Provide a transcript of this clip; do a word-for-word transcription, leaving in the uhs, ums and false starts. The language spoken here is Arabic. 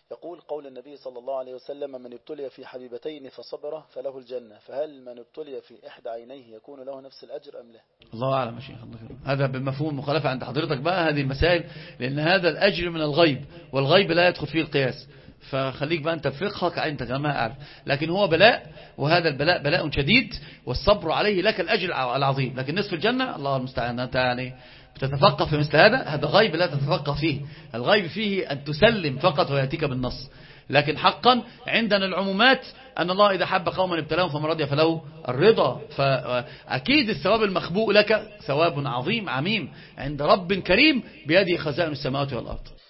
يقول قول النبي صلى الله عليه وسلم: من ابتلي في حبيبتين فصبر فله الجنة، فهل من ابتلي في إحدى عينيه يكون له نفس الأجر أم لا؟ الله أعلم يا شيخ. هذا بمفهوم المخالفة عند حضرتك بقى هذه المسائل، لأن هذا الأجر من الغيب، والغيب لا يدخل فيه القياس، فخليك بقى أنت في فقهك أنت كما أعرف. لكن هو بلاء، وهذا البلاء بلاء شديد، والصبر عليه لك الأجر العظيم. لكن نصف الجنة الله المستعان. أنت يعني بتتفقه في مثل هذا، هذا غيب لا تتفقه فيه. الغيب فيه أن تسلم فقط ويأتيك بالنص. لكن حقا عندنا العمومات أن الله إذا حب قوما ابتلاهم فمن رضي فله الرضا. فأكيد الثواب المخبوء لك ثواب عظيم عميم عند رب كريم بيده خزائن السماوات والأرض.